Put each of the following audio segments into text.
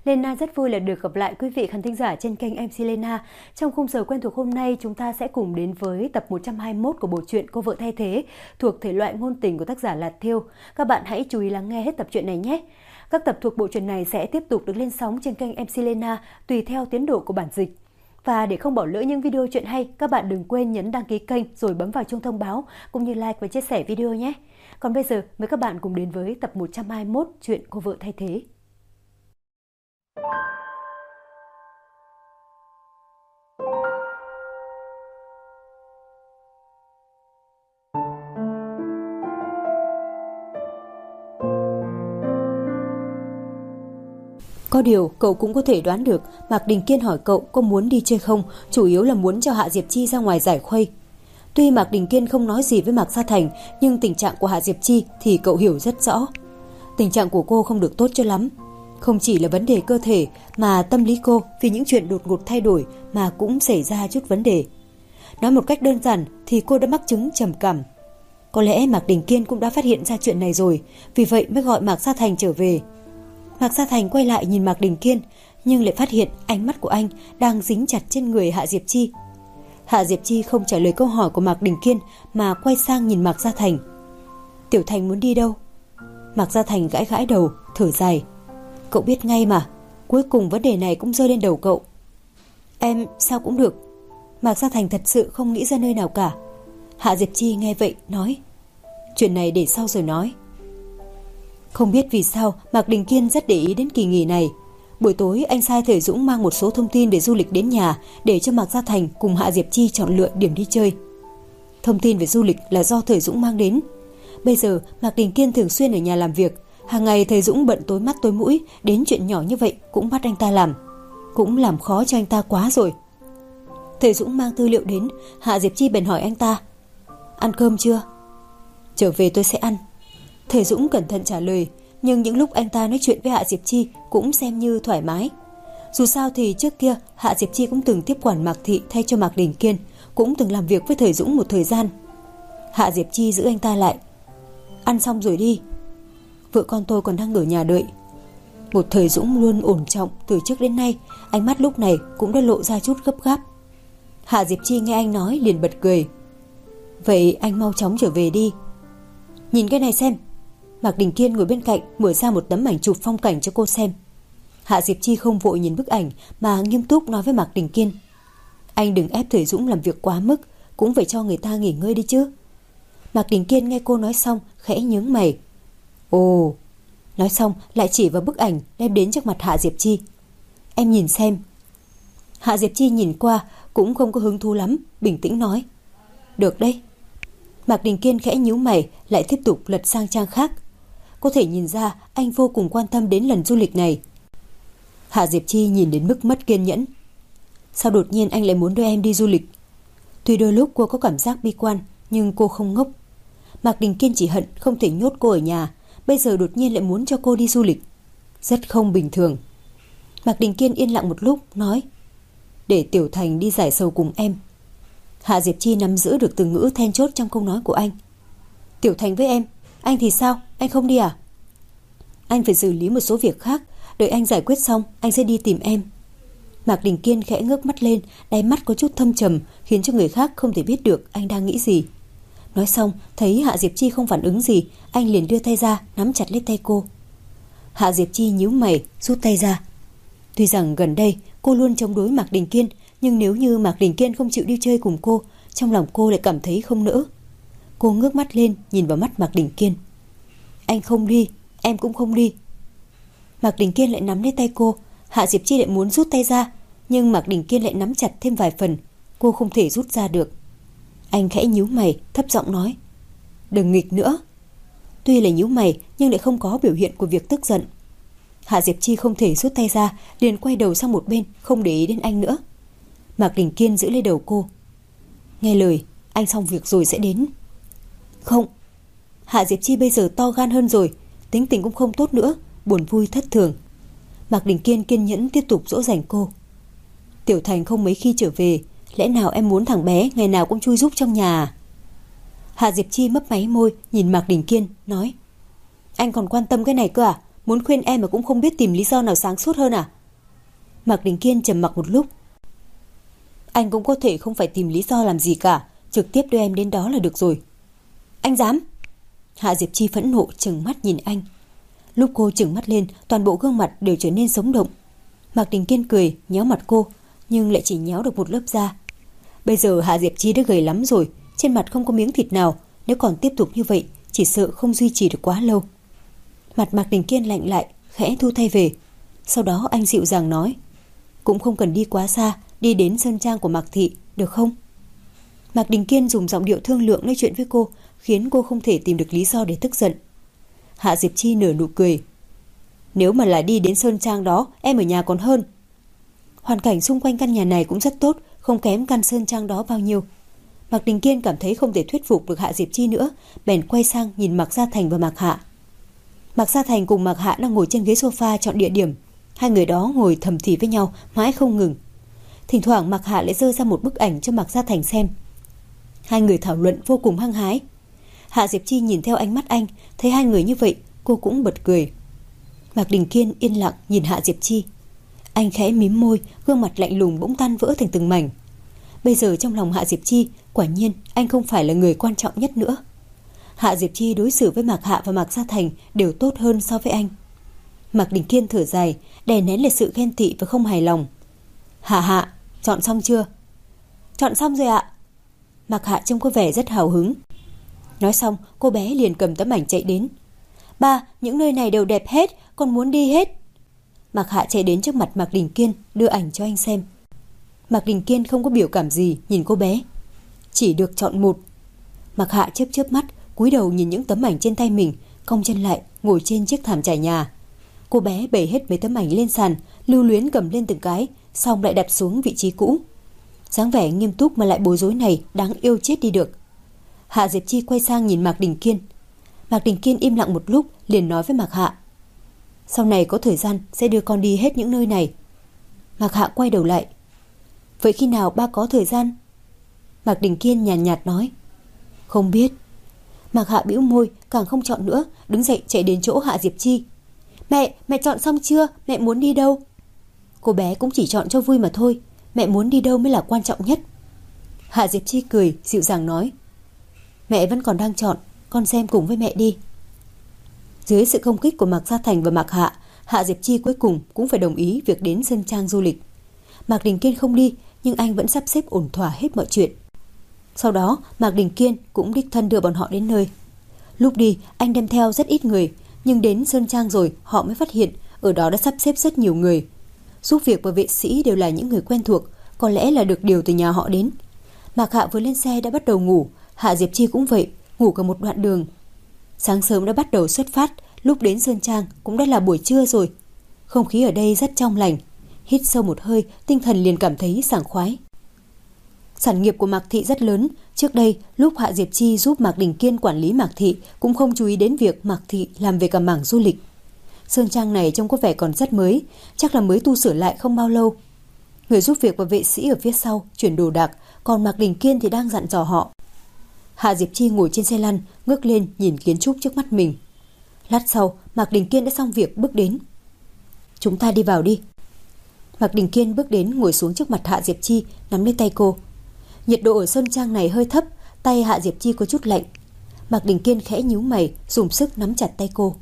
Lena rất vui là được gặp lại quý vị khán thính giả trên kênh MC Lena. Trong khung giờ quen thuộc hôm nay, chúng ta sẽ cùng đến với tập 121 của bộ truyện Cô vợ thay thế thuộc thể loại ngôn tình của tác giả Lạt Thiêu. Các bạn hãy chú ý lắng nghe hết tập truyện này nhé. Các tập thuộc bộ truyện này sẽ tiếp tục được lên sóng trên kênh MC Lena tùy theo tiến độ của bản dịch. Và để không bỏ lỡ những video truyện hay, các bạn đừng quên nhấn đăng ký kênh rồi bấm vào chuông thông báo cũng như like và chia sẻ video nhé. Còn bây giờ, mời các bạn cùng đến với tập 121 truyện Cô vợ thay thế. Có điều cậu cũng có thể đoán được Mạc Đình Kiên hỏi cậu có muốn đi chơi không, chủ yếu là muốn cho Hạ Diệp Chi ra ngoài giải khuây. Tuy Mạc Đình Kiên không nói gì với Mạc Gia Thành, nhưng tình trạng của Hạ Diệp Chi thì cậu hiểu rất rõ. Tình trạng của cô không được tốt cho lắm. Không chỉ là vấn đề cơ thể mà tâm lý cô vì những chuyện đột ngột thay đổi mà cũng xảy ra chút vấn đề. Nói một cách đơn giản thì cô đã mắc chứng trầm cảm. Có lẽ Mạc Đình Kiên cũng đã phát hiện ra chuyện này rồi, vì vậy mới gọi Mạc Gia Thành trở về. Mạc Gia Thành quay lại nhìn Mạc Đình Kiên, nhưng lại phát hiện ánh mắt của anh đang dính chặt trên người Hạ Diệp Chi. Hạ Diệp Chi không trả lời câu hỏi của Mạc Đình Kiên mà quay sang nhìn Mạc Gia Thành. Tiểu Thành muốn đi đâu? Mạc Gia Thành gãi gãi đầu, thở dài. Cậu biết ngay mà, cuối cùng vấn đề này cũng rơi lên đầu cậu. Em sao cũng được. Mạc Gia Thành thật sự không nghĩ ra nơi nào cả. Hạ Diệp Chi nghe vậy nói, chuyện này để sau rồi nói. Không biết vì sao Mạc Đình Kiên rất để ý đến kỳ nghỉ này. Buổi tối anh sai Thời Dũng mang một số thông tin về du lịch đến nhà để cho Mạc Gia Thành cùng Hạ Diệp Chi chọn lựa điểm đi chơi. Thông tin về du lịch là do Thời Dũng mang đến. Bây giờ Mạc Đình Kiên thường xuyên ở nhà làm việc, hàng ngày Thời Dũng bận tối mắt tối mũi, đến chuyện nhỏ như vậy cũng bắt anh ta làm. Cũng làm khó cho anh ta quá rồi. Thời Dũng mang tư liệu đến, Hạ Diệp Chi bèn hỏi anh ta, ăn cơm chưa? Trở về tôi sẽ ăn. Thời Dũng cẩn thận trả lời, nhưng những lúc anh ta nói chuyện với Hạ Diệp Chi cũng xem như thoải mái. Dù sao thì trước kia Hạ Diệp Chi cũng từng tiếp quản Mạc Thị thay cho Mạc Đình Kiên, cũng từng làm việc với Thời Dũng một thời gian. Hạ Diệp Chi giữ anh ta lại. Ăn xong rồi đi. Vợ con tôi còn đang ở nhà đợi. Một Thời Dũng luôn ổn trọng từ trước đến nay, ánh mắt lúc này cũng đã lộ ra chút gấp gáp. Hạ Diệp Chi nghe anh nói liền bật cười. Vậy anh mau chóng trở về đi. Nhìn cái này xem. Mạc Đình Kiên ngồi bên cạnh mở ra một tấm ảnh chụp phong cảnh cho cô xem. Hạ Diệp Chi không vội nhìn bức ảnh mà nghiêm túc nói với Mạc Đình Kiên, anh đừng ép Thời Dũng làm việc quá mức, cũng phải cho người ta nghỉ ngơi đi chứ. Mạc Đình Kiên nghe cô nói xong khẽ nhướng mày. Ồ. Nói xong lại chỉ vào bức ảnh đem đến trước mặt Hạ Diệp Chi. Em nhìn xem. Hạ Diệp Chi nhìn qua cũng không có hứng thú lắm, bình tĩnh nói, được đấy. Mạc Đình Kiên khẽ nhíu mày, lại tiếp tục lật sang trang khác. Có thể nhìn ra anh vô cùng quan tâm đến lần du lịch này. Hạ Diệp Chi nhìn đến mức mất kiên nhẫn. Sao đột nhiên anh lại muốn đưa em đi du lịch? Tuy đôi lúc cô có cảm giác bi quan, nhưng cô không ngốc. Mạc Đình Kiên chỉ hận không thể nhốt cô ở nhà, bây giờ đột nhiên lại muốn cho cô đi du lịch. Rất không bình thường. Mạc Đình Kiên yên lặng một lúc, nói, để Tiểu Thành đi giải sầu cùng em. Hạ Diệp Chi nắm giữ được từ ngữ then chốt trong câu nói của anh. Tiểu Thành với em, anh thì sao? Anh không đi à? Anh phải xử lý một số việc khác, đợi anh giải quyết xong anh sẽ đi tìm em. Mạc Đình Kiên khẽ ngước mắt lên, đáy mắt có chút thâm trầm, khiến cho người khác không thể biết được anh đang nghĩ gì. Nói xong, thấy Hạ Diệp Chi không phản ứng gì, anh liền đưa tay ra nắm chặt lấy tay cô. Hạ Diệp Chi nhíu mày, rút tay ra. Tuy rằng gần đây cô luôn chống đối Mạc Đình Kiên, nhưng nếu như Mạc Đình Kiên không chịu đi chơi cùng cô, trong lòng cô lại cảm thấy không nỡ. Cô ngước mắt lên nhìn vào mắt Mạc Đình Kiên. Anh không đi, em cũng không đi. Mạc Đình Kiên lại nắm lấy tay cô. Hạ Diệp Chi lại muốn rút tay ra, nhưng Mạc Đình Kiên lại nắm chặt thêm vài phần. Cô không thể rút ra được. Anh khẽ nhíu mày, thấp giọng nói, đừng nghịch nữa. Tuy là nhíu mày nhưng lại không có biểu hiện của việc tức giận. Hạ Diệp Chi không thể rút tay ra, liền quay đầu sang một bên, không để ý đến anh nữa. Mạc Đình Kiên giữ lấy đầu cô. Nghe lời, anh xong việc rồi sẽ đến. Không. Hạ Diệp Chi bây giờ to gan hơn rồi, tính tình cũng không tốt nữa, buồn vui thất thường. Mạc Đình Kiên kiên nhẫn tiếp tục dỗ dành cô. Tiểu Thành không mấy khi trở về, lẽ nào em muốn thằng bé ngày nào cũng chui giúp trong nhà à? Hạ Diệp Chi mấp máy môi nhìn Mạc Đình Kiên, nói, anh còn quan tâm cái này cơ à? muốn khuyên em mà cũng không biết tìm lý do nào sáng suốt hơn à? Mạc Đình Kiên trầm mặc một lúc. Anh cũng có thể không phải tìm lý do làm gì cả, trực tiếp đưa em đến đó là được rồi. Anh dám? Hạ Diệp Chi phẫn nộ trừng mắt nhìn anh. Lúc cô trừng mắt lên, toàn bộ gương mặt đều trở nên sống động. Mạc Đình Kiên cười, nhéo mặt cô, nhưng lại chỉ nhéo được một lớp da. Bây giờ Hạ Diệp Chi đã gầy lắm rồi, trên mặt không có miếng thịt nào, nếu còn tiếp tục như vậy, chỉ sợ không duy trì được quá lâu. Mặt Mạc Đình Kiên lạnh lại, khẽ thu tay về. Sau đó anh dịu dàng nói, cũng không cần đi quá xa, đi đến sơn trang của Mạc thị, được không? Mạc Đình Kiên dùng giọng điệu thương lượng nói chuyện với cô, khiến cô không thể tìm được lý do để tức giận. Hạ Diệp Chi nở nụ cười. Nếu mà là đi đến sơn trang đó, em ở nhà còn hơn. Hoàn cảnh xung quanh căn nhà này cũng rất tốt, không kém căn sơn trang đó bao nhiêu. Mạc Đình Kiên cảm thấy không thể thuyết phục được Hạ Diệp Chi nữa, bèn quay sang nhìn Mạc Gia Thành và Mạc Hạ. Mạc Gia Thành cùng Mạc Hạ đang ngồi trên ghế sofa chọn địa điểm. Hai người đó ngồi thầm thì với nhau mãi không ngừng. Thỉnh thoảng Mạc Hạ lại giơ ra một bức ảnh cho Mạc Gia Thành xem. Hai người thảo luận vô cùng hăng hái. Hạ Diệp Chi nhìn theo ánh mắt anh, thấy hai người như vậy, cô cũng bật cười. Mạc Đình Kiên yên lặng nhìn Hạ Diệp Chi. Anh khẽ mím môi, gương mặt lạnh lùng bỗng tan vỡ thành từng mảnh. Bây giờ trong lòng Hạ Diệp Chi, quả nhiên anh không phải là người quan trọng nhất nữa. Hạ Diệp Chi đối xử với Mạc Hạ và Mạc Gia Thành đều tốt hơn so với anh. Mạc Đình Kiên thở dài, đè nén lại sự ghen tị và không hài lòng. Hạ, chọn xong chưa? Chọn xong rồi ạ. Mạc Hạ trông có vẻ rất hào hứng. Nói xong, cô bé liền cầm tấm ảnh chạy đến. Ba, những nơi này đều đẹp hết, con muốn đi hết. Mạc Hạ chạy đến trước mặt Mạc Đình Kiên, đưa ảnh cho anh xem. Mạc Đình Kiên không có biểu cảm gì nhìn cô bé. Chỉ được chọn một. Mạc Hạ chớp chớp mắt, cúi đầu nhìn những tấm ảnh trên tay mình, cong chân lại, ngồi trên chiếc thảm trải nhà. Cô bé bày hết mấy tấm ảnh lên sàn, lưu luyến cầm lên từng cái, xong lại đặt xuống vị trí cũ. Dáng vẻ nghiêm túc mà lại bối rối này đáng yêu chết đi được. Hạ Diệp Chi quay sang nhìn Mạc Đình Kiên. Mạc Đình Kiên im lặng một lúc, liền nói với Mạc Hạ. Sau này có thời gian sẽ đưa con đi hết những nơi này. Mạc Hạ quay đầu lại. Vậy khi nào ba có thời gian? Mạc Đình Kiên nhàn nhạt nói. Không biết. Mạc Hạ bĩu môi, càng không chọn nữa, đứng dậy chạy đến chỗ Hạ Diệp Chi. Mẹ chọn xong chưa? Mẹ muốn đi đâu? Cô bé cũng chỉ chọn cho vui mà thôi, mẹ muốn đi đâu mới là quan trọng nhất. Hạ Diệp Chi cười, dịu dàng nói. Mẹ vẫn còn đang chọn, con xem cùng với mẹ đi. Dưới sự công kích của Mạc Gia Thành và Mạc Hạ, Hạ Diệp Chi cuối cùng cũng phải đồng ý việc đến sơn trang du lịch. Mạc Đình Kiên không đi, nhưng anh vẫn sắp xếp ổn thỏa hết mọi chuyện. Sau đó, Mạc Đình Kiên cũng đích thân đưa bọn họ đến nơi. Lúc đi, anh đem theo rất ít người, nhưng đến sơn trang rồi họ mới phát hiện ở đó đã sắp xếp rất nhiều người. Giúp việc và vệ sĩ đều là những người quen thuộc, có lẽ là được điều từ nhà họ đến. Mạc Hạ vừa lên xe đã bắt đầu ngủ, Hạ Diệp Chi cũng vậy, ngủ cả một đoạn đường. Sáng sớm đã bắt đầu xuất phát, lúc đến sơn trang cũng đã là buổi trưa rồi. Không khí ở đây rất trong lành, hít sâu một hơi, tinh thần liền cảm thấy sảng khoái. Sản nghiệp của Mạc thị rất lớn, trước đây lúc Hạ Diệp Chi giúp Mạc Đình Kiên quản lý Mạc thị cũng không chú ý đến việc Mạc thị làm về cả mảng du lịch. Sơn trang này trông có vẻ còn rất mới, chắc là mới tu sửa lại không bao lâu. Người giúp việc và vệ sĩ ở phía sau chuyển đồ đạc, còn Mạc Đình Kiên thì đang dặn dò họ. Hạ Diệp Chi ngồi trên xe lăn, ngước lên nhìn kiến trúc trước mắt mình. Lát sau, Mạc Đình Kiên đã xong việc bước đến. Chúng ta đi vào đi. Mạc Đình Kiên bước đến ngồi xuống trước mặt Hạ Diệp Chi, nắm lấy tay cô. Nhiệt độ ở sơn trang này hơi thấp, tay Hạ Diệp Chi có chút lạnh. Mạc Đình Kiên khẽ nhíu mày, dùng sức nắm chặt tay cô.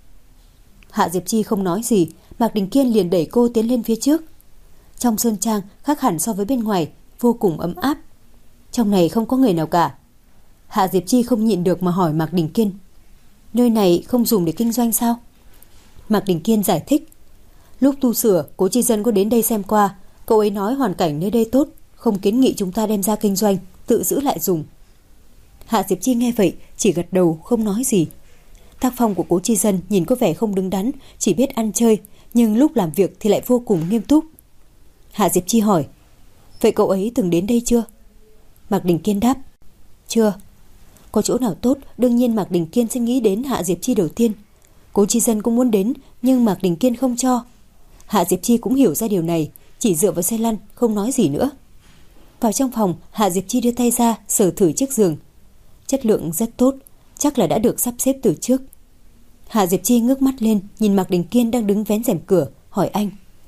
Hạ Diệp Chi không nói gì, Mạc Đình Kiên liền đẩy cô tiến lên phía trước. Trong sơn trang khác hẳn so với bên ngoài, vô cùng ấm áp. Trong này không có người nào cả. Hạ Diệp Chi không nhịn được mà hỏi Mạc Đình Kiên. Nơi này không dùng để kinh doanh sao? Mạc Đình Kiên giải thích. Lúc tu sửa, Cố Chi Dân có đến đây xem qua. Cậu ấy nói hoàn cảnh nơi đây tốt, không kiến nghị chúng ta đem ra kinh doanh, tự giữ lại dùng. Hạ Diệp Chi nghe vậy, chỉ gật đầu không nói gì. Tác phong của Cố Chi Dân nhìn có vẻ không đứng đắn, chỉ biết ăn chơi, nhưng lúc làm việc thì lại vô cùng nghiêm túc. Hạ Diệp Chi hỏi. Vậy cậu ấy từng đến đây chưa? Mạc Đình Kiên đáp. Chưa. Có chỗ nào tốt, đương nhiên Mạc Đình Kiên sẽ nghĩ đến Hạ Diệp Chi đầu tiên. Cố Chi Dân cũng muốn đến, nhưng Mạc Đình Kiên không cho. Hạ Diệp Chi cũng hiểu ra điều này, chỉ dựa vào xe lăn, không nói gì nữa. Vào trong phòng, Hạ Diệp Chi đưa tay ra, sờ thử chiếc giường. Chất lượng rất tốt, chắc là đã được sắp xếp từ trước. Hạ Diệp Chi ngước mắt lên, nhìn Mạc Đình Kiên đang đứng vén rèm cửa, hỏi anh: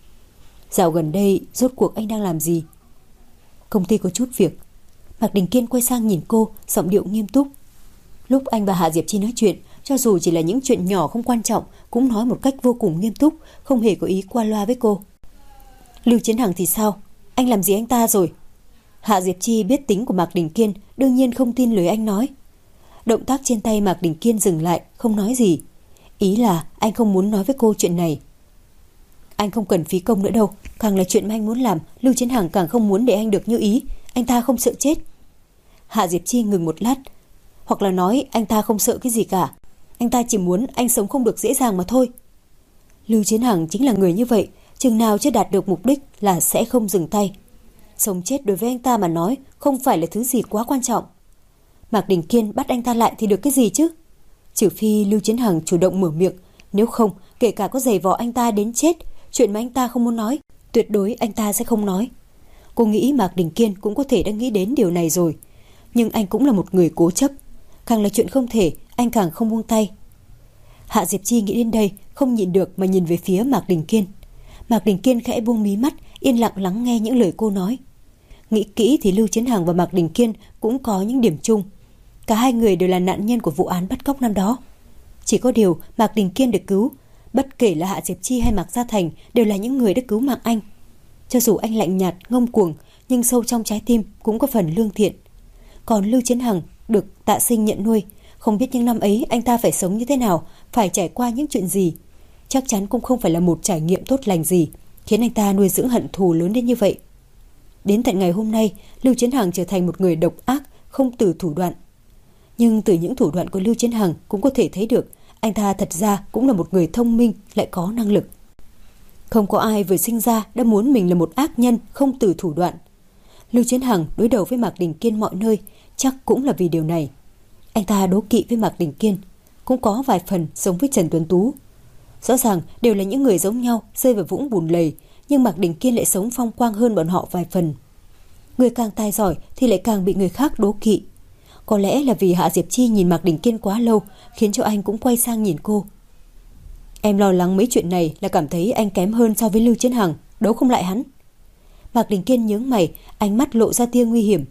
Dạo gần đây rốt cuộc anh đang làm gì? Công ty có chút việc. Mạc Đình Kiên quay sang nhìn cô, giọng điệu nghiêm túc. Lúc anh và Hạ Diệp Chi nói chuyện, cho dù chỉ là những chuyện nhỏ không quan trọng, cũng nói một cách vô cùng nghiêm túc, không hề có ý qua loa với cô. Lưu Chiến Hằng thì sao? Anh làm gì anh ta rồi? Hạ Diệp Chi biết tính của Mạc Đình Kiên, đương nhiên không tin lời anh nói. Động tác trên tay Mạc Đình Kiên dừng lại, không nói gì. Ý là anh không muốn nói với cô chuyện này. Anh không cần phí công nữa đâu, càng là chuyện mà anh muốn làm, Lưu Chiến Hằng càng không muốn để anh được như ý. Anh ta không sợ chết. Hạ Diệp Chi ngừng một lát. Hoặc là nói anh ta không sợ cái gì cả, anh ta chỉ muốn anh sống không được dễ dàng mà thôi. Lưu Chiến Hằng chính là người như vậy, chừng nào chưa đạt được mục đích là sẽ không dừng tay. Sống chết đối với anh ta mà nói không phải là thứ gì quá quan trọng. Mạc Đình Kiên bắt anh ta lại thì được cái gì chứ? Trừ phi Lưu Chiến Hằng chủ động mở miệng, nếu không, kể cả có giày vò anh ta đến chết, chuyện mà anh ta không muốn nói, tuyệt đối anh ta sẽ không nói. Cô nghĩ Mạc Đình Kiên cũng có thể đã nghĩ đến điều này rồi, nhưng anh cũng là một người cố chấp, càng là chuyện không thể, anh càng không buông tay. Hạ Diệp Chi nghĩ đến đây, không nhịn được mà nhìn về phía Mạc Đình Kiên. Mạc Đình Kiên khẽ buông mí mắt, yên lặng lắng nghe những lời cô nói. Nghĩ kỹ thì Lưu Chiến Hằng và Mạc Đình Kiên cũng có những điểm chung. Cả hai người đều là nạn nhân của vụ án bắt cóc năm đó. Chỉ có điều Mạc Đình Kiên được cứu, bất kể là Hạ Diệp Chi hay Mạc Gia Thành đều là những người đã cứu mạng anh. Cho dù anh lạnh nhạt, ngông cuồng, nhưng sâu trong trái tim cũng có phần lương thiện. Còn Lưu Chiến Hằng được Tạ Sinh nhận nuôi, không biết những năm ấy anh ta phải sống như thế nào, phải trải qua những chuyện gì. Chắc chắn cũng không phải là một trải nghiệm tốt lành gì, khiến anh ta nuôi dưỡng hận thù lớn đến như vậy. Đến tận ngày hôm nay, Lưu Chiến Hằng trở thành một người độc ác, không từ thủ đoạn. Nhưng từ những thủ đoạn của Lưu Chiến Hằng cũng có thể thấy được anh ta thật ra cũng là một người thông minh, lại có năng lực. Không có ai vừa sinh ra đã muốn mình là một ác nhân không từ thủ đoạn. Lưu Chiến Hằng đối đầu với Mạc Đình Kiên mọi nơi chắc cũng là vì điều này. Anh ta đố kỵ với Mạc Đình Kiên, cũng có vài phần giống với Trần Tuấn Tú. Rõ ràng đều là những người giống nhau, rơi vào vũng bùn lầy, nhưng Mạc Đình Kiên lại sống phong quang hơn bọn họ vài phần. Người càng tài giỏi thì lại càng bị người khác đố kỵ. Có lẽ là vì Hạ Diệp Chi nhìn Mạc Đình Kiên quá lâu, khiến cho anh cũng quay sang nhìn cô. Em lo lắng mấy chuyện này là cảm thấy anh kém hơn so với Lưu Chiến Hằng, đấu không lại hắn. Mạc Đình Kiên nhướng mày, ánh mắt lộ ra tia nguy hiểm.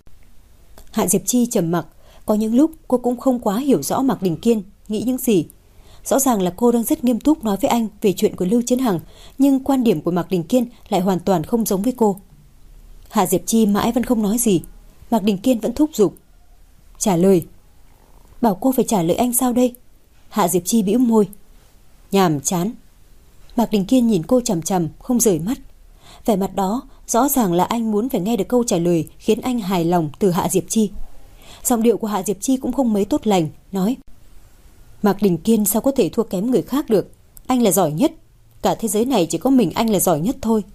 Hạ Diệp Chi trầm mặc, có những lúc cô cũng không quá hiểu rõ Mạc Đình Kiên nghĩ những gì. Rõ ràng là cô đang rất nghiêm túc nói với anh về chuyện của Lưu Chiến Hằng, nhưng quan điểm của Mạc Đình Kiên lại hoàn toàn không giống với cô. Hạ Diệp Chi mãi vẫn không nói gì. Mạc Đình Kiên vẫn thúc giục. Trả lời. Bảo cô phải trả lời anh sao đây? Hạ Diệp Chi bĩu môi. Nhàm chán. Mạc Đình Kiên nhìn cô chằm chằm, không rời mắt. Vẻ mặt đó rõ ràng là anh muốn phải nghe được câu trả lời khiến anh hài lòng từ Hạ Diệp Chi. Giọng điệu của Hạ Diệp Chi cũng không mấy tốt lành, nói: Mạc Đình Kiên sao có thể thua kém người khác được? Anh là giỏi nhất. Cả thế giới này chỉ có mình anh là giỏi nhất thôi.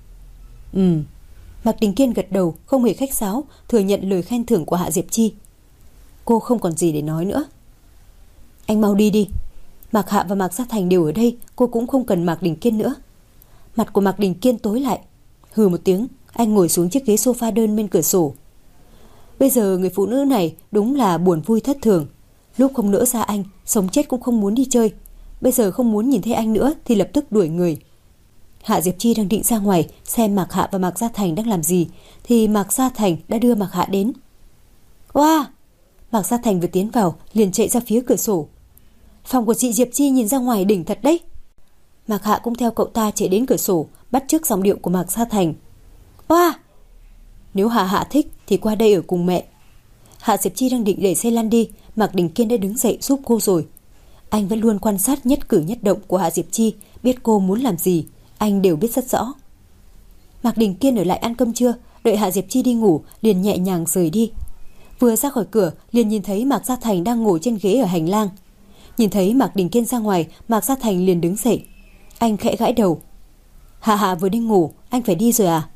Mạc Đình Kiên gật đầu, không hề khách sáo, thừa nhận lời khen thưởng của Hạ Diệp Chi. Cô không còn gì để nói nữa. Anh mau đi đi. Mạc Hạ và Mạc Gia Thành đều ở đây, cô cũng không cần Mạc Đình Kiên nữa. Mặt của Mạc Đình Kiên tối lại. Hừ một tiếng, anh ngồi xuống chiếc ghế sofa đơn bên cửa sổ. Bây giờ người phụ nữ này đúng là buồn vui thất thường. Lúc không nỡ xa anh, sống chết cũng không muốn đi chơi. Bây giờ không muốn nhìn thấy anh nữa thì lập tức đuổi người. Hạ Diệp Chi đang định ra ngoài xem Mạc Hạ và Mạc Gia Thành đang làm gì, thì Mạc Gia Thành đã đưa Mạc Hạ đến. Wow! Mạc Gia Thành vừa tiến vào liền chạy ra phía cửa sổ. Phòng của chị Diệp Chi nhìn ra ngoài đỉnh thật đấy. Mạc Hạ cũng theo cậu ta chạy đến cửa sổ, bắt chước giọng điệu của Mạc Gia Thành. Wow! Nếu Hạ thích thì qua đây ở cùng mẹ. Hạ Diệp Chi đang định đẩy xe lăn đi, Mạc Đình Kiên đã đứng dậy giúp cô rồi. Anh vẫn luôn quan sát nhất cử nhất động của Hạ Diệp Chi, biết cô muốn làm gì, anh đều biết rất rõ. Mạc Đình Kiên ở lại ăn cơm trưa, đợi Hạ Diệp Chi đi ngủ liền nhẹ nhàng rời đi. Vừa ra khỏi cửa liền nhìn thấy Mạc Gia Thành đang ngồi trên ghế ở hành lang. Nhìn thấy Mạc Đình Kiên ra ngoài, Mạc Gia Thành liền đứng dậy. Anh khẽ gãi đầu. Hạ vừa đi ngủ, anh phải đi rồi à?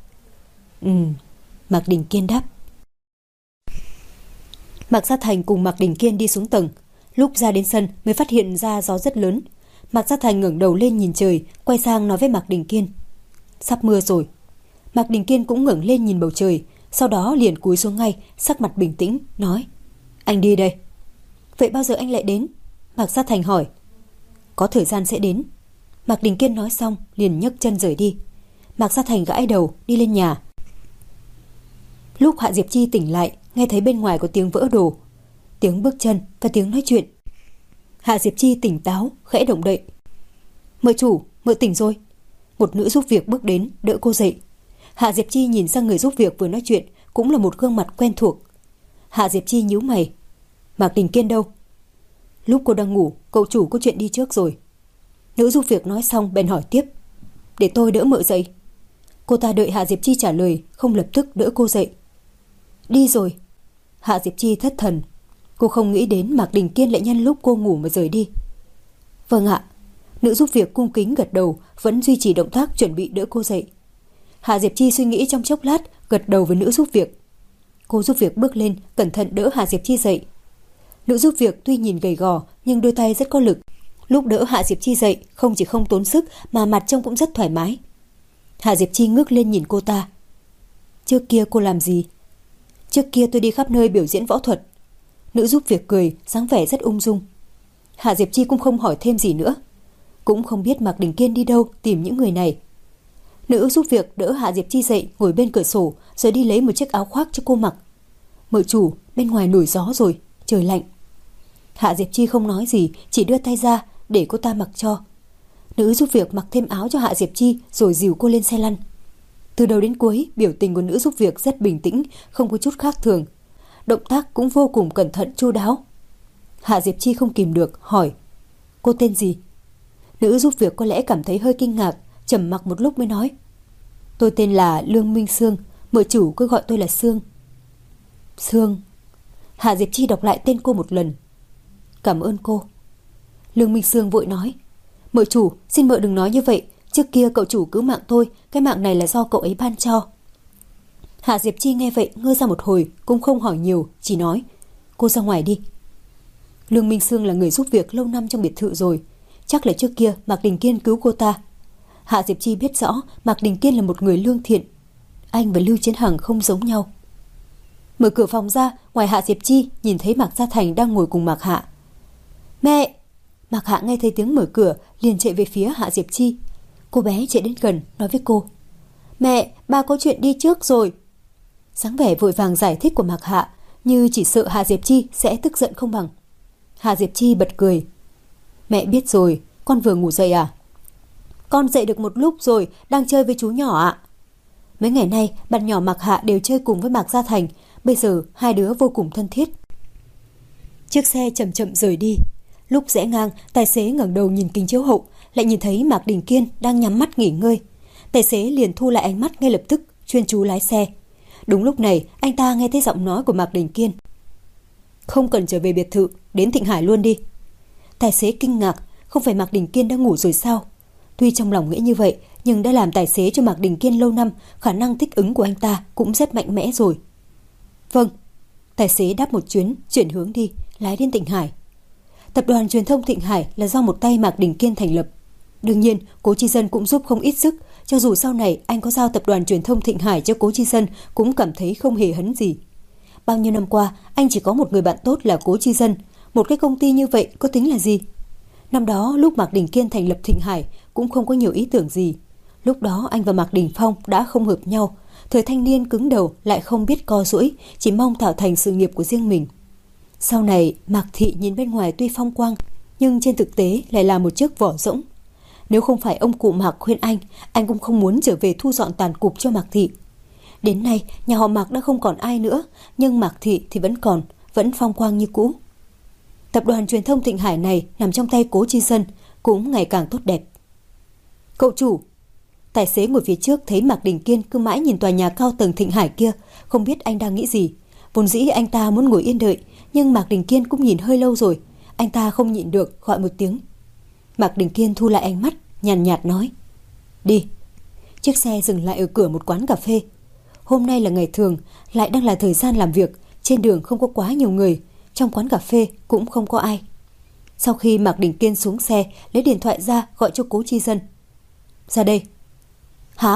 Mạc Đình Kiên đáp. Mạc Gia Thành cùng Mạc Đình Kiên đi xuống tầng. Lúc ra đến sân mới phát hiện ra gió rất lớn. Mạc Gia Thành ngẩng đầu lên nhìn trời, quay sang nói với Mạc Đình Kiên. Sắp mưa rồi. Mạc Đình Kiên cũng ngẩng lên nhìn bầu trời, sau đó liền cúi xuống ngay, sắc mặt bình tĩnh, nói. Anh đi đây. Vậy bao giờ anh lại đến? Mạc Gia Thành hỏi. có thời gian sẽ đến. Mạc Đình Kiên nói xong liền nhấc chân rời đi. Mạc Gia Thành gãi đầu đi lên nhà. Lúc Hạ Diệp Chi tỉnh lại, nghe thấy bên ngoài có tiếng vỡ đồ, tiếng bước chân và tiếng nói chuyện. Hạ Diệp Chi tỉnh táo, khẽ động đậy. Mợ chủ, mợ tỉnh rồi. Một nữ giúp việc bước đến đỡ cô dậy. Hạ Diệp Chi nhìn sang người giúp việc vừa nói chuyện, cũng là một gương mặt quen thuộc. Hạ Diệp Chi nhíu mày. Mạc Đình Kiên đâu? Lúc cô đang ngủ, cậu chủ có chuyện đi trước rồi. Nữ giúp việc nói xong bèn hỏi tiếp. Để tôi đỡ mợ dậy. Cô ta đợi Hạ Diệp Chi trả lời, không lập tức đỡ cô dậy. Đi rồi. Hạ Diệp Chi thất thần. Cô không nghĩ đến Mạc Đình Kiên lại nhân lúc cô ngủ mà rời đi. Vâng ạ. Nữ giúp việc cung kính gật đầu, vẫn duy trì động tác chuẩn bị đỡ cô dậy. Hạ Diệp Chi suy nghĩ trong chốc lát, gật đầu với nữ giúp việc. Cô giúp việc bước lên, cẩn thận đỡ Hạ Diệp Chi dậy. Nữ giúp việc tuy nhìn gầy gò nhưng đôi tay rất có lực. Lúc đỡ Hạ Diệp Chi dậy, không chỉ không tốn sức mà mặt trông cũng rất thoải mái. Hạ Diệp Chi ngước lên nhìn cô ta. Trước kia cô làm gì? Trước kia tôi đi khắp nơi biểu diễn võ thuật. Nữ giúp việc cười, dáng vẻ rất ung dung. Hạ Diệp Chi cũng không hỏi thêm gì nữa. Cũng không biết Mạc Đình Kiên đi đâu tìm những người này. Nữ giúp việc đỡ Hạ Diệp Chi dậy, ngồi bên cửa sổ, rồi đi lấy một chiếc áo khoác cho cô mặc. Mợ chủ, bên ngoài nổi gió rồi, trời lạnh. Hạ Diệp Chi không nói gì, chỉ đưa tay ra để cô ta mặc cho. Nữ giúp việc mặc thêm áo cho Hạ Diệp Chi rồi dìu cô lên xe lăn. Từ đầu đến cuối, biểu tình của nữ giúp việc rất bình tĩnh, không có chút khác thường. Động tác cũng vô cùng cẩn thận chu đáo. Hạ Diệp Chi không kìm được, hỏi. Cô tên gì? Nữ giúp việc có lẽ cảm thấy hơi kinh ngạc, trầm mặc một lúc mới nói. Tôi tên là Lương Minh Sương, mợ chủ cứ gọi tôi là Sương. Sương. Hạ Diệp Chi đọc lại tên cô một lần. Cảm ơn cô. Lương Minh Sương vội nói. Mợ chủ, xin mợ đừng nói như vậy. Trước kia cậu chủ cứu mạng tôi, cái mạng này là do cậu ấy ban cho. Hạ Diệp Chi nghe vậy ngơ ra một hồi, cũng không hỏi nhiều, chỉ nói. Cô ra ngoài đi. Lương Minh Sương là người giúp việc lâu năm trong biệt thự rồi. Chắc là trước kia Mạc Đình Kiên cứu cô ta. Hạ Diệp Chi biết rõ Mạc Đình Kiên là một người lương thiện. Anh và Lưu Chiến Hằng không giống nhau. Mở cửa phòng ra, ngoài Hạ Diệp Chi nhìn thấy Mạc Gia Thành đang ngồi cùng Mạc Hạ. Mẹ! Mạc Hạ nghe thấy tiếng mở cửa liền chạy về phía Hạ Diệp Chi. Cô bé chạy đến gần nói với cô. Mẹ, ba có chuyện đi trước rồi. Dáng vẻ vội vàng giải thích của Mạc Hạ như chỉ sợ Hạ Diệp Chi sẽ tức giận không bằng. Hạ Diệp Chi bật cười. Mẹ biết rồi, con vừa ngủ dậy à? Con dậy được một lúc rồi, đang chơi với chú nhỏ ạ. Mấy ngày nay, bạn nhỏ Mạc Hạ đều chơi cùng với Mạc Gia Thành. Bây giờ, hai đứa vô cùng thân thiết. Chiếc xe chậm chậm rời đi. Lúc rẽ ngang, tài xế ngẩng đầu nhìn kính chiếu hậu, lại nhìn thấy Mạc Đình Kiên đang nhắm mắt nghỉ ngơi. Tài xế liền thu lại ánh mắt ngay lập tức, chuyên chú lái xe. Đúng lúc này, anh ta nghe thấy giọng nói của Mạc Đình Kiên. Không cần trở về biệt thự, đến Thịnh Hải luôn đi. Tài xế kinh ngạc, không phải Mạc Đình Kiên đang ngủ rồi sao? Tuy trong lòng nghĩ như vậy, nhưng đã làm tài xế cho Mạc Đình Kiên lâu năm, khả năng thích ứng của anh ta cũng rất mạnh mẽ rồi. Vâng. Tài xế đáp một chuyến, chuyển hướng đi, lái đến Thịnh Hải. Tập đoàn truyền thông Thịnh Hải là do một tay Mạc Đình Kiên thành lập. Đương nhiên, Cố Chi Dân cũng giúp không ít sức, cho dù sau này anh có giao tập đoàn truyền thông Thịnh Hải cho Cố Chi Dân cũng cảm thấy không hề hấn gì. Bao nhiêu năm qua, anh chỉ có một người bạn tốt là Cố Chi Dân, một cái công ty như vậy có tính là gì? Năm đó lúc Mạc Đình Kiên thành lập Thịnh Hải cũng không có nhiều ý tưởng gì. Lúc đó anh và Mạc Đình Phong đã không hợp nhau, thời thanh niên cứng đầu lại không biết co duỗi, chỉ mong tạo thành sự nghiệp của riêng mình. Sau này, Mạc Thị nhìn bên ngoài tuy phong quang, nhưng trên thực tế lại là một chiếc vỏ rỗng. Nếu không phải ông cụ Mạc khuyên anh cũng không muốn trở về thu dọn tàn cục cho Mạc Thị. Đến nay, nhà họ Mạc đã không còn ai nữa, nhưng Mạc Thị thì vẫn còn, vẫn phong quang như cũ. Tập đoàn truyền thông Thịnh Hải này nằm trong tay Cố Chi Dân, cũng ngày càng tốt đẹp. Cậu chủ! Tài xế ngồi phía trước thấy Mạc Đình Kiên cứ mãi nhìn tòa nhà cao tầng Thịnh Hải kia, không biết anh đang nghĩ gì. Vốn dĩ anh ta muốn ngồi yên đợi, nhưng Mạc Đình Kiên cũng nhìn hơi lâu rồi, anh ta không nhịn được gọi một tiếng. Mạc Đình Kiên thu lại ánh mắt, nhàn nhạt nói. Đi. Chiếc xe dừng lại ở cửa một quán cà phê. Hôm nay là ngày thường, lại đang là thời gian làm việc, trên đường không có quá nhiều người, trong quán cà phê cũng không có ai. Sau khi Mạc Đình Kiên xuống xe, lấy điện thoại ra gọi cho Cố Chi Dân. Ra đây. Hả?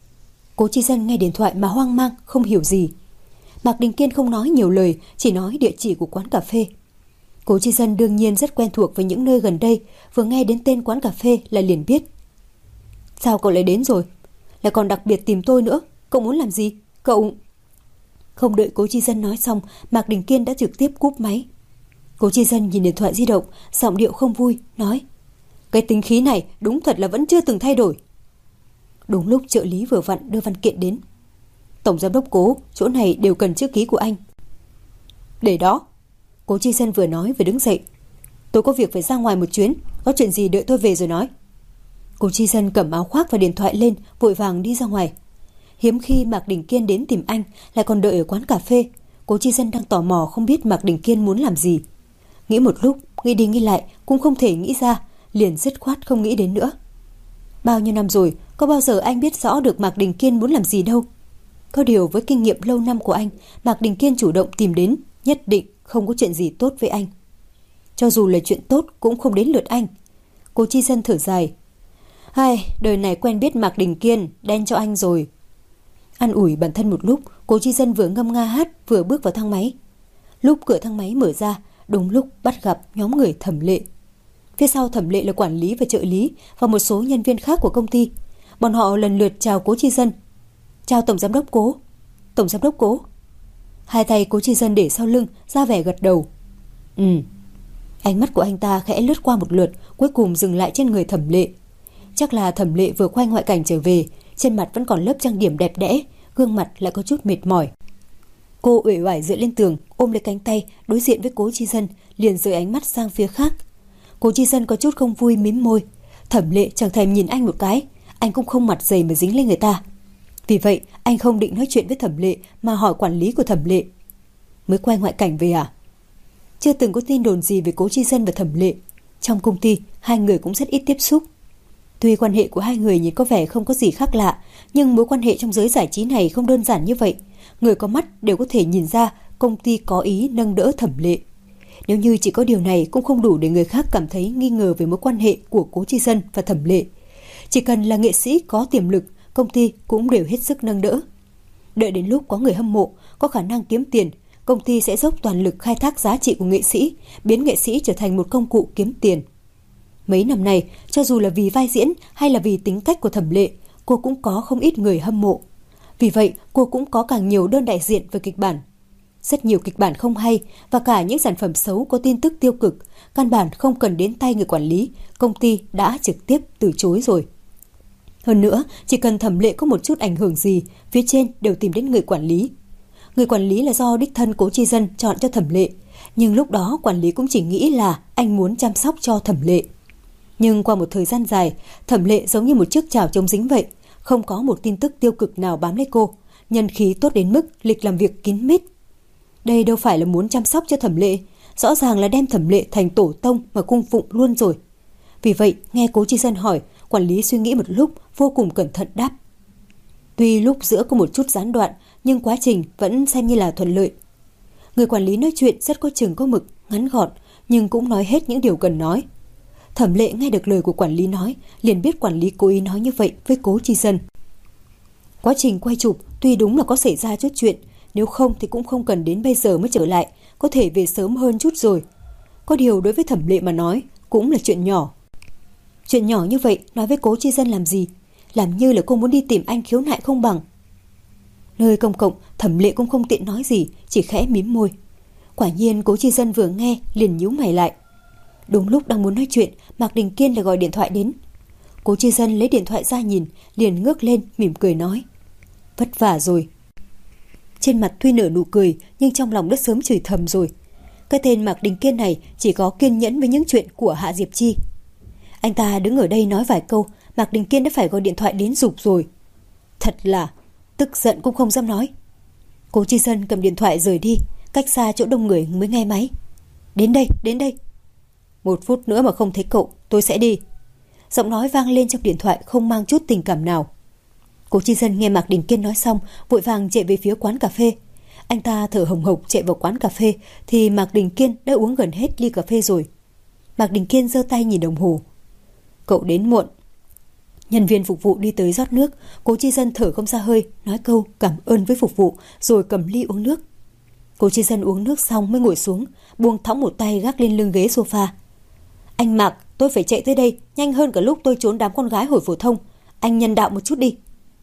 Cố Chi Dân nghe điện thoại mà hoang mang, không hiểu gì. Mạc Đình Kiên không nói nhiều lời, chỉ nói địa chỉ của quán cà phê. Cố Chi Dân đương nhiên rất quen thuộc với những nơi gần đây, vừa nghe đến tên quán cà phê là liền biết. Sao cậu lại đến rồi? Lại còn đặc biệt tìm tôi nữa. Cậu muốn làm gì? Cậu... Không đợi Cố Chi Dân nói xong, Mạc Đình Kiên đã trực tiếp cúp máy. Cố Chi Dân nhìn điện thoại di động, giọng điệu không vui, nói: Cái tính khí này đúng thật là vẫn chưa từng thay đổi. Đúng lúc trợ lý vừa vặn đưa văn kiện đến. Tổng giám đốc Cố, chỗ này đều cần chữ ký của anh. Để đó. Cố Chi Dân vừa nói vừa đứng dậy. Tôi có việc phải ra ngoài một chuyến, có chuyện gì đợi tôi về rồi nói. Cố Chi Dân cầm áo khoác và điện thoại lên, vội vàng đi ra ngoài. Hiếm khi Mạc Đình Kiên đến tìm anh, lại còn đợi ở quán cà phê. Cố Chi Dân đang tò mò không biết Mạc Đình Kiên muốn làm gì. Nghĩ một lúc, nghĩ đi nghĩ lại cũng không thể nghĩ ra, liền dứt khoát không nghĩ đến nữa. Bao nhiêu năm rồi, có bao giờ anh biết rõ được Mạc Đình Kiên muốn làm gì đâu. Có điều với kinh nghiệm lâu năm của anh, Mạc Đình Kiên chủ động tìm đến, nhất định không có chuyện gì tốt với anh. Cho dù là chuyện tốt cũng không đến lượt anh. Cố Chi Dân thở dài. Đời này quen biết Mạc Đình Kiên, đen cho anh rồi. An ủi bản thân một lúc, Cố Chi Dân vừa ngâm nga hát vừa bước vào thang máy. Lúc cửa thang máy mở ra, đúng lúc bắt gặp nhóm người Thẩm Lệ. Phía sau Thẩm Lệ là quản lý và trợ lý và một số nhân viên khác của công ty. Bọn họ lần lượt chào Cố Chi Dân. Chào Tổng giám đốc Cố. Tổng giám đốc Cố. Hai tay Cố Chi Dân để sau lưng, ra vẻ gật đầu. Ánh mắt của anh ta khẽ lướt qua một lượt, cuối cùng dừng lại trên người Thẩm Lệ. Chắc là Thẩm Lệ vừa quay ngoại cảnh trở về, trên mặt vẫn còn lớp trang điểm đẹp đẽ, gương mặt lại có chút mệt mỏi. Cô uể oải dựa lên tường, ôm lấy cánh tay, đối diện với Cố Chi Dân, liền rời ánh mắt sang phía khác. Cố Chi Dân có chút không vui mím môi. Thẩm Lệ chẳng thèm nhìn anh một cái, anh cũng không mặt dày mà dính lên người ta. Vì vậy, anh không định nói chuyện với Thẩm Lệ mà hỏi quản lý của Thẩm Lệ. Mới quay ngoại cảnh về à? Chưa từng có tin đồn gì về Cố Chi Dân và Thẩm Lệ. Trong công ty, hai người cũng rất ít tiếp xúc. Tuy quan hệ của hai người nhìn có vẻ không có gì khác lạ, nhưng mối quan hệ trong giới giải trí này không đơn giản như vậy. Người có mắt đều có thể nhìn ra công ty có ý nâng đỡ Thẩm Lệ. Nếu như chỉ có điều này cũng không đủ để người khác cảm thấy nghi ngờ về mối quan hệ của Cố Chi Dân và Thẩm Lệ. Chỉ cần là nghệ sĩ có tiềm lực, công ty cũng đều hết sức nâng đỡ. Đợi đến lúc có người hâm mộ, có khả năng kiếm tiền, công ty sẽ dốc toàn lực khai thác giá trị của nghệ sĩ, biến nghệ sĩ trở thành một công cụ kiếm tiền. Mấy năm này, cho dù là vì vai diễn hay là vì tính cách của Thẩm Lệ, cô cũng có không ít người hâm mộ. Vì vậy, cô cũng có càng nhiều đơn đại diện về kịch bản. Rất nhiều kịch bản không hay và cả những sản phẩm xấu có tin tức tiêu cực, căn bản không cần đến tay người quản lý, công ty đã trực tiếp từ chối rồi. Hơn nữa, chỉ cần Thẩm Lệ có một chút ảnh hưởng gì, phía trên đều tìm đến người quản lý. Người quản lý là do đích thân Cố Chi Dân chọn cho Thẩm Lệ, nhưng lúc đó quản lý cũng chỉ nghĩ là anh muốn chăm sóc cho Thẩm Lệ. Nhưng qua một thời gian dài, Thẩm Lệ giống như một chiếc chảo chống dính vậy, không có một tin tức tiêu cực nào bám lấy cô, nhân khí tốt đến mức lịch làm việc kín mít. Đây đâu phải là muốn chăm sóc cho Thẩm Lệ, rõ ràng là đem Thẩm Lệ thành tổ tông mà cung phụng luôn rồi. Vì vậy, nghe Cố Chi Dân hỏi, quản lý suy nghĩ một lúc, vô cùng cẩn thận đáp. Tuy lúc giữa có một chút gián đoạn, nhưng quá trình vẫn xem như là thuận lợi. Người quản lý nói chuyện rất có chừng có mực, ngắn gọn, nhưng cũng nói hết những điều cần nói. Thẩm Lệ nghe được lời của quản lý nói, liền biết quản lý cố ý nói như vậy với Cố Chi Dân. Quá trình quay chụp tuy đúng là có xảy ra chút chuyện, nếu không thì cũng không cần đến bây giờ mới trở lại, có thể về sớm hơn chút rồi. Có điều đối với Thẩm Lệ mà nói, cũng là chuyện nhỏ. Chuyện nhỏ như vậy nói với Cố Chi Dân làm gì? Làm như là cô muốn đi tìm anh khiếu nại không bằng. Nơi công cộng, Thẩm Lệ cũng không tiện nói gì, chỉ khẽ mím môi. Quả nhiên Cố Chi Dân vừa nghe liền nhíu mày lại. Đúng lúc đang muốn nói chuyện, Mạc Đình Kiên lại gọi điện thoại đến. Cố Chi Dân lấy điện thoại ra nhìn, liền ngước lên mỉm cười nói: Vất vả rồi. Trên mặt tuy nở nụ cười, nhưng trong lòng đã sớm chửi thầm rồi. Cái tên Mạc Đình Kiên này chỉ có kiên nhẫn với những chuyện của Hạ Diệp Chi. Anh ta đứng ở đây nói vài câu, Mạc Đình Kiên đã phải gọi điện thoại đến giục rồi. Thật là tức giận cũng không dám nói. Cố Chi Dân cầm điện thoại rời đi, cách xa chỗ đông người mới nghe máy. Đến đây, đến đây. 1 phút nữa mà không thấy cậu, tôi sẽ đi. Giọng nói vang lên trong điện thoại không mang chút tình cảm nào. Cố Chi Dân nghe Mạc Đình Kiên nói xong, vội vàng chạy về phía quán cà phê. Anh ta thở hồng hộc chạy vào quán cà phê thì Mạc Đình Kiên đã uống gần hết ly cà phê rồi. Mạc Đình Kiên giơ tay nhìn đồng hồ. Cậu đến muộn. Nhân viên phục vụ đi tới rót nước. Cố Chi Dân thở không ra hơi, nói câu cảm ơn với phục vụ rồi cầm ly uống nước. Cố Chi Dân uống nước xong mới ngồi xuống, buông thõng một tay gác lên lưng ghế sofa. Anh Mạc, tôi phải chạy tới đây, nhanh hơn cả lúc tôi trốn đám con gái hồi phổ thông. Anh nhân đạo một chút đi.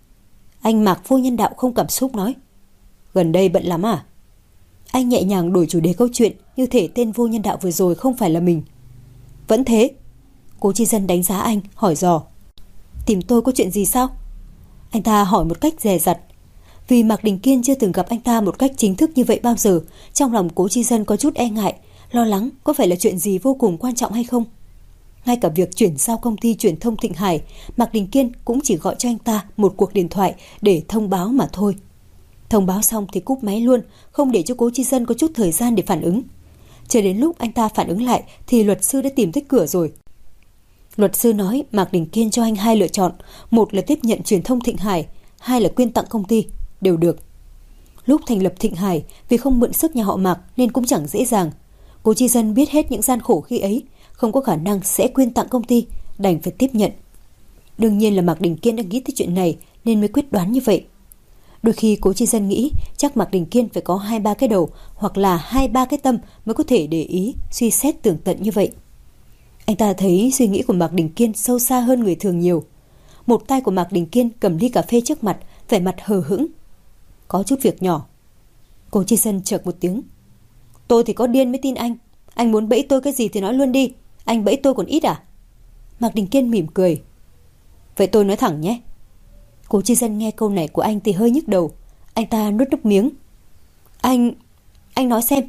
Anh Mạc vô nhân đạo không cảm xúc nói. Gần đây bận lắm à? Anh nhẹ nhàng đổi chủ đề câu chuyện, như thể tên vô nhân đạo vừa rồi không phải là mình. Vẫn thế. Cố Chi Dân đánh giá anh, hỏi dò. Tìm tôi có chuyện gì sao? Anh ta hỏi một cách dè dặt. Vì Mạc Đình Kiên chưa từng gặp anh ta một cách chính thức như vậy bao giờ, trong lòng Cố Chi Dân có chút e ngại, lo lắng có phải là chuyện gì vô cùng quan trọng hay không. Ngay cả việc chuyển giao công ty truyền thông Thịnh Hải, Mạc Đình Kiên cũng chỉ gọi cho anh ta một cuộc điện thoại để thông báo mà thôi. Thông báo xong thì cúp máy luôn, không để cho Cố Chi Dân có chút thời gian để phản ứng. Chờ đến lúc anh ta phản ứng lại thì luật sư đã tìm tới cửa rồi. Luật sư nói Mạc Đình Kiên cho anh hai lựa chọn, một là tiếp nhận truyền thông Thịnh Hải, hai là quyên tặng công ty, đều được. Lúc thành lập Thịnh Hải, vì không mượn sức nhà họ Mạc nên cũng chẳng dễ dàng. Cố Chi Dân biết hết những gian khổ khi ấy, không có khả năng sẽ quyên tặng công ty, đành phải tiếp nhận. Đương nhiên là Mạc Đình Kiên đã nghĩ tới chuyện này nên mới quyết đoán như vậy. Đôi khi Cố Chi Dân nghĩ chắc Mạc Đình Kiên phải có 2-3 cái đầu hoặc là 2-3 cái tâm mới có thể để ý, suy xét tường tận như vậy. Anh ta thấy suy nghĩ của Mạc Đình Kiên sâu xa hơn người thường nhiều. Một tay của Mạc Đình Kiên cầm ly cà phê trước mặt, vẻ mặt hờ hững. Có chút việc nhỏ. Cố Chi Dân chợt một tiếng. Tôi thì có điên mới tin anh. Anh muốn bẫy tôi cái gì thì nói luôn đi. Anh bẫy tôi còn ít à? Mạc Đình Kiên mỉm cười. Vậy tôi nói thẳng nhé. Cố Chi Dân nghe câu này của anh thì hơi nhức đầu. Anh ta nuốt nước miếng. Anh nói xem.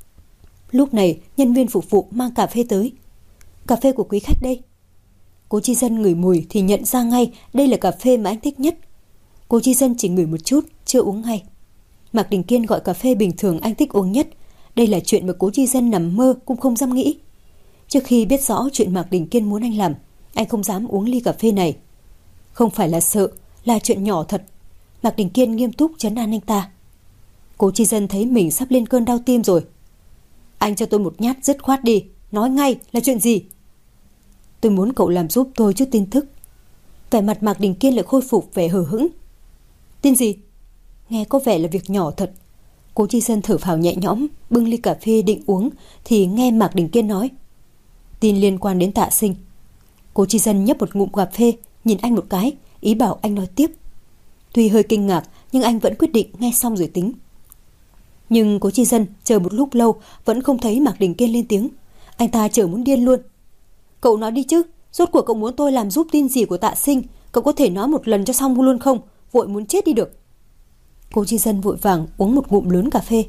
Lúc này nhân viên phục vụ mang cà phê tới. Cà phê của quý khách đây. Cố Chi Dân ngửi mùi thì nhận ra ngay đây là cà phê mà anh thích nhất. Cố Chi Dân chỉ ngửi một chút, chưa uống ngay. Mạc Đình Kiên gọi cà phê bình thường anh thích uống nhất. Đây là chuyện mà Cố Chi Dân nằm mơ cũng không dám nghĩ. Trước khi biết rõ chuyện Mạc Đình Kiên muốn anh làm, anh không dám uống ly cà phê này. Không phải là sợ, là chuyện nhỏ thật. Mạc Đình Kiên nghiêm túc trấn an anh ta. Cố Chi Dân thấy mình sắp lên cơn đau tim rồi. Anh cho tôi một nhát dứt khoát đi, nói ngay là chuyện gì? Tôi muốn cậu làm giúp tôi chút tin tức. Vẻ mặt Mạc Đình Kiên lại khôi phục vẻ hờ hững. Tin gì? Nghe có vẻ là việc nhỏ thật. Cố Chi Dân thở phào nhẹ nhõm, bưng ly cà phê định uống thì nghe Mạc Đình Kiên nói. Tin liên quan đến Tạ Sinh. Cố Chi Dân nhấp một ngụm cà phê, nhìn anh một cái, ý bảo anh nói tiếp. Tuy hơi kinh ngạc nhưng anh vẫn quyết định nghe xong rồi tính. Nhưng Cố Chi Dân chờ một lúc lâu vẫn không thấy Mạc Đình Kiên lên tiếng. Anh ta chờ muốn điên luôn. Cậu nói đi chứ, rốt cuộc cậu muốn tôi làm giúp tin gì của Tạ Sinh? Cậu có thể nói một lần cho xong luôn không? Vội muốn chết đi được. Cố Chi Dân vội vàng uống một ngụm lớn cà phê.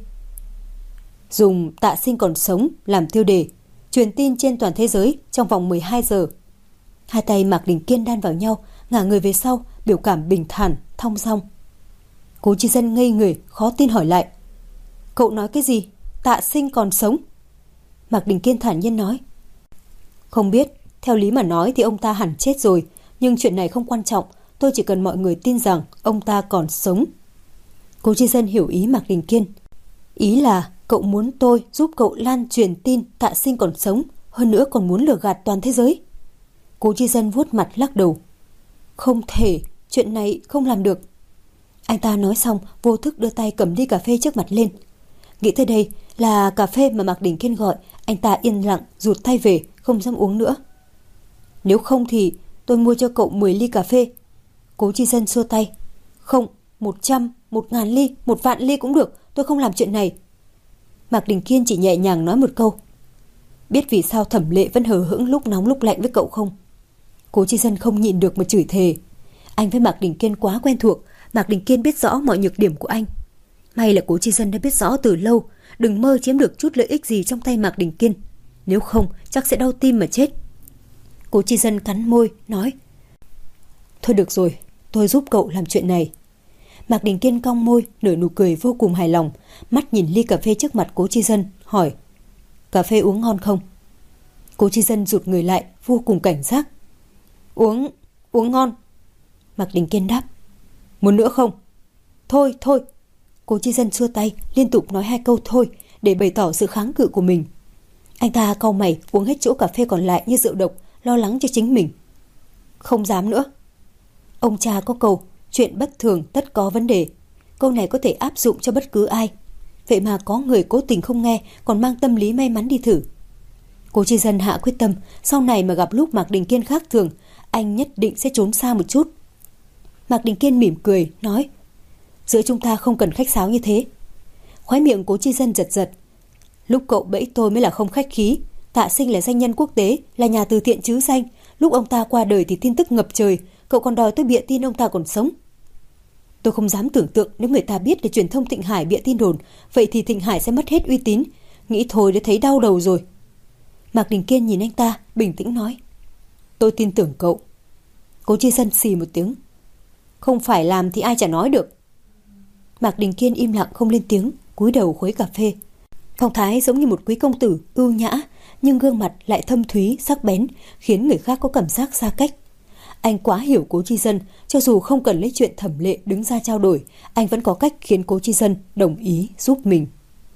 Dùng Tạ Sinh còn sống làm tiêu đề, truyền tin trên toàn thế giới trong vòng 12 giờ. Hai tay Mạc Đình Kiên đan vào nhau, ngả người về sau, biểu cảm bình thản, thong dong. Cố Chi Dân ngây người, khó tin hỏi lại. Cậu nói cái gì? Tạ Sinh còn sống? Mạc Đình Kiên thản nhiên nói. Không biết, theo lý mà nói thì ông ta hẳn chết rồi, nhưng chuyện này không quan trọng, tôi chỉ cần mọi người tin rằng ông ta còn sống. Cố Chi Dân hiểu ý Mạc Đình Kiên. Ý là cậu muốn tôi giúp cậu lan truyền tin Tạ Sinh còn sống, hơn nữa còn muốn lừa gạt toàn thế giới. Cố Chi Dân vuốt mặt lắc đầu. Không thể, chuyện này không làm được. Anh ta nói xong vô thức đưa tay cầm ly cà phê trước mặt lên. Nghĩ tới đây là cà phê mà Mạc Đình Kiên gọi, anh ta yên lặng rụt tay về, không dám uống nữa. Nếu không thì tôi mua cho cậu 10 ly cà phê. Cố Chi Dân xua tay. Không, 100, 1000 ly, 1 vạn ly cũng được, tôi không làm chuyện này. Mạc Đình Kiên chỉ nhẹ nhàng nói một câu. Biết vì sao Thẩm Lệ vẫn hờ hững lúc nóng lúc lạnh với cậu không? Cố Chi Dân không nhịn được mà chửi thề. Anh với Mạc Đình Kiên quá quen thuộc, Mạc Đình Kiên biết rõ mọi nhược điểm của anh. May là Cố Chi Dân đã biết rõ từ lâu, đừng mơ chiếm được chút lợi ích gì trong tay Mạc Đình Kiên. Nếu không chắc sẽ đau tim mà chết. Cố Chi Dân cắn môi, nói. Thôi được rồi, tôi giúp cậu làm chuyện này. Mạc Đình Kiên cong môi, nở nụ cười vô cùng hài lòng, mắt nhìn ly cà phê trước mặt Cố Chi Dân, hỏi. Cà phê uống ngon không? Cố Chi Dân rụt người lại, vô cùng cảnh giác. Uống ngon. Mạc Đình Kiên đáp. Muốn nữa không? Thôi. Cố Chi Dân xua tay, liên tục nói 2 câu thôi để bày tỏ sự kháng cự của mình. Anh ta cau mày uống hết chỗ cà phê còn lại như rượu độc, lo lắng cho chính mình. Không dám nữa. Ông cha có câu, chuyện bất thường tất có vấn đề. Câu này có thể áp dụng cho bất cứ ai. Vậy mà có người cố tình không nghe, còn mang tâm lý may mắn đi thử. Cố Chi Dân hạ quyết tâm, sau này mà gặp lúc Mạc Đình Kiên khác thường, anh nhất định sẽ trốn xa một chút. Mạc Đình Kiên mỉm cười, nói: giữa chúng ta không cần khách sáo như thế. Khóe miệng Cố Chi Dân giật giật. Lúc cậu bẫy tôi mới là không khách khí. Tạ Sinh là danh nhân quốc tế, là nhà từ thiện chứ danh. Lúc ông ta qua đời thì tin tức ngập trời, cậu còn đòi tôi bịa tin ông ta còn sống. Tôi không dám tưởng tượng nếu người ta biết để truyền thông Thịnh Hải bịa tin đồn, vậy thì Thịnh Hải sẽ mất hết uy tín. Nghĩ thôi đã thấy đau đầu rồi. Mạc Đình Kiên nhìn anh ta, bình tĩnh nói: tôi tin tưởng cậu. Cố Chi Dân xì một tiếng: không phải làm thì ai chả nói được. Mạc Đình Kiên im lặng không lên tiếng, cúi đầu khuấy cà phê. Phong thái giống như một quý công tử ưu nhã, nhưng gương mặt lại thâm thúy, sắc bén, khiến người khác có cảm giác xa cách. Anh quá hiểu Cố Chi Dân, cho dù không cần lấy chuyện Thẩm Lệ đứng ra trao đổi, anh vẫn có cách khiến Cố Chi Dân đồng ý giúp mình.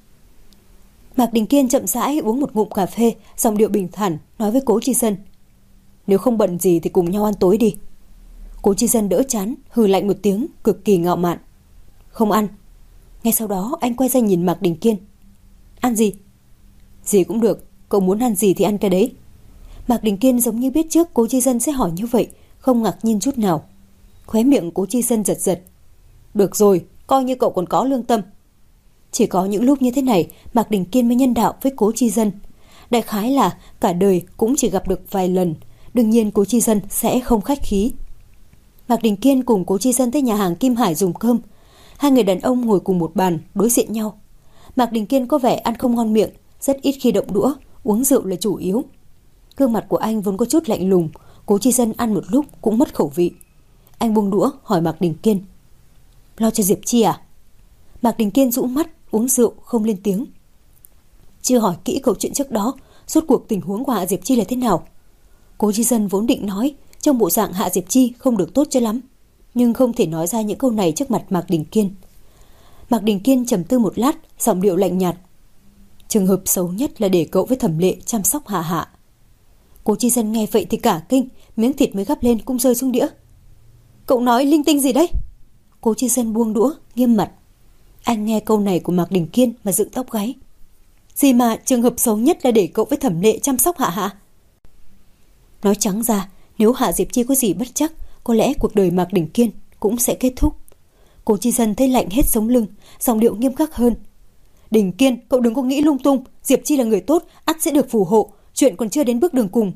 Mạc Đình Kiên chậm rãi uống một ngụm cà phê, giọng điệu bình thản nói với Cố Chi Dân: nếu không bận gì thì cùng nhau ăn tối đi. Cố Chi Dân đỡ chán, hừ lạnh một tiếng, cực kỳ ngạo mạn: không ăn. Ngay sau đó anh quay ra nhìn Mạc Đình Kiên: ăn gì? Gì cũng được, cậu muốn ăn gì thì ăn cái đấy. Mạc Đình Kiên giống như biết trước Cố Chi Dân sẽ hỏi như vậy, không ngạc nhiên chút nào. Khóe miệng Cố Chi Dân giật giật: được rồi, coi như cậu còn có lương tâm. Chỉ có những lúc như thế này Mạc Đình Kiên mới nhân đạo với Cố Chi Dân. Đại khái là cả đời cũng chỉ gặp được vài lần, đương nhiên Cố Chi Dân sẽ không khách khí. Mạc Đình Kiên cùng Cố Chi Dân tới nhà hàng Kim Hải dùng cơm. Hai người đàn ông ngồi cùng một bàn, đối diện nhau. Mạc Đình Kiên có vẻ ăn không ngon miệng, rất ít khi động đũa, uống rượu là chủ yếu. Gương mặt của anh vốn có chút lạnh lùng, Cố Chi Dân ăn một lúc cũng mất khẩu vị. Anh buông đũa hỏi Mạc Đình Kiên: lo cho Diệp Chi à? Mạc Đình Kiên rũ mắt, uống rượu không lên tiếng. Chưa hỏi kỹ câu chuyện trước đó, rốt cuộc tình huống của Hạ Diệp Chi là thế nào. Cố Chi Dân vốn định nói trong bộ dạng Hạ Diệp Chi không được tốt cho lắm, nhưng không thể nói ra những câu này trước mặt Mạc Đình Kiên. Mạc Đình Kiên trầm tư một lát, giọng điệu lạnh nhạt: trường hợp xấu nhất là để cậu với Thẩm Lệ chăm sóc Hạ Hạ. Cố Chi Dân nghe vậy thì cả kinh, miếng thịt mới gắp lên cũng rơi xuống đĩa. Cậu nói linh tinh gì đấy? Cố Chi Dân buông đũa, nghiêm mặt. Anh nghe câu này của Mạc Đình Kiên mà dựng tóc gáy. Gì mà trường hợp xấu nhất là để cậu với Thẩm Lệ chăm sóc Hạ Hạ? Nói trắng ra, nếu Hạ Diệp Chi có gì bất trắc, có lẽ cuộc đời Mạc Đình Kiên cũng sẽ kết thúc. Cố Chi Dân thấy lạnh hết sống lưng, giọng điệu nghiêm khắc hơn. Đình Kiên, cậu đừng có nghĩ lung tung. Diệp Chi là người tốt, ắt sẽ được phù hộ. Chuyện còn chưa đến bước đường cùng.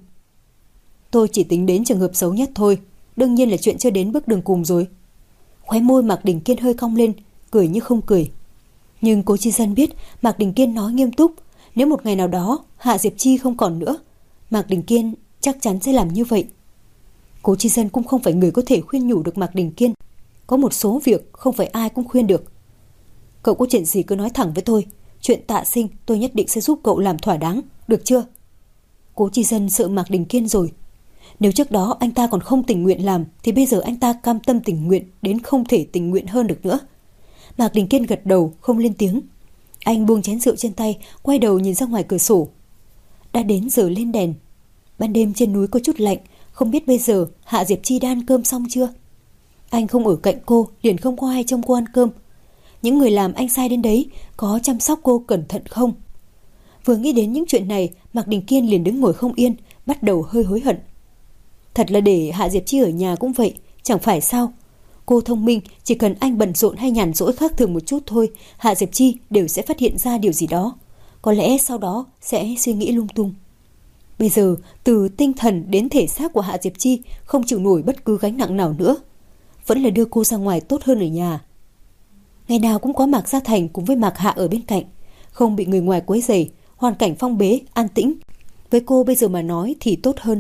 Tôi chỉ tính đến trường hợp xấu nhất thôi. Đương nhiên là chuyện chưa đến bước đường cùng rồi. Khóe môi Mạc Đình Kiên hơi cong lên, cười như không cười. Nhưng Cố Chi Dân biết Mạc Đình Kiên nói nghiêm túc. Nếu một ngày nào đó Hạ Diệp Chi không còn nữa, Mạc Đình Kiên chắc chắn sẽ làm như vậy. Cố Chi Dân cũng không phải người có thể khuyên nhủ được Mạc Đình Kiên. Có một số việc không phải ai cũng khuyên được. Cậu có chuyện gì cứ nói thẳng với tôi. Chuyện Tạ Sinh tôi nhất định sẽ giúp cậu làm thỏa đáng, được chưa? Cố Chi Dân sợ Mạc Đình Kiên rồi. Nếu trước đó anh ta còn không tình nguyện làm, thì bây giờ anh ta cam tâm tình nguyện đến không thể tình nguyện hơn được nữa. Mạc Đình Kiên gật đầu không lên tiếng. Anh buông chén rượu trên tay, quay đầu nhìn ra ngoài cửa sổ. Đã đến giờ lên đèn. Ban đêm trên núi có chút lạnh, không biết bây giờ Hạ Diệp Chi đã ăn cơm xong chưa? Anh không ở cạnh cô, liền không có ai trông cô ăn cơm. Những người làm anh sai đến đấy có chăm sóc cô cẩn thận không? Vừa nghĩ đến những chuyện này, Mạc Đình Kiên liền đứng ngồi không yên, bắt đầu hơi hối hận. Thật là để Hạ Diệp Chi ở nhà cũng vậy, chẳng phải sao? Cô thông minh, chỉ cần anh bận rộn hay nhàn rỗi khác thường một chút thôi, Hạ Diệp Chi đều sẽ phát hiện ra điều gì đó. Có lẽ sau đó sẽ suy nghĩ lung tung. Bây giờ, từ tinh thần đến thể xác của Hạ Diệp Chi không chịu nổi bất cứ gánh nặng nào nữa. Vẫn là đưa cô ra ngoài tốt hơn ở nhà. Ngày nào cũng có Mạc Gia Thành cùng với Mạc Hạ ở bên cạnh, không bị người ngoài quấy rầy, hoàn cảnh phong bế, an tĩnh. Với cô bây giờ mà nói thì tốt hơn.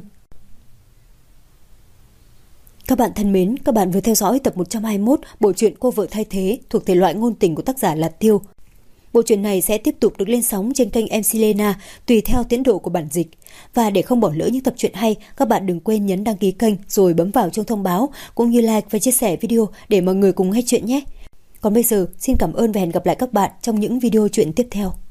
Các bạn thân mến, các bạn vừa theo dõi tập 121 bộ truyện Cô vợ thay thế thuộc thể loại ngôn tình của tác giả Lạt Tiêu. Bộ truyện này sẽ tiếp tục được lên sóng trên kênh MC Lena tùy theo tiến độ của bản dịch. Và để không bỏ lỡ những tập truyện hay, các bạn đừng quên nhấn đăng ký kênh rồi bấm vào chuông thông báo cũng như like và chia sẻ video để mọi người cùng nghe chuyện nhé. Còn bây giờ, xin cảm ơn và hẹn gặp lại các bạn trong những video truyện tiếp theo.